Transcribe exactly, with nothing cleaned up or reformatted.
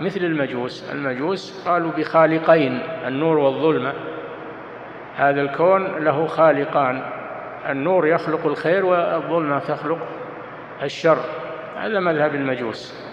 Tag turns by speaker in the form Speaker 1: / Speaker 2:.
Speaker 1: مثل المجوس. المجوس قالوا بخالقين، النور والظلمة. هذا الكون له خالقان، النور يخلق الخير والظلمة تخلق الشر. هذا مذهب المجوس.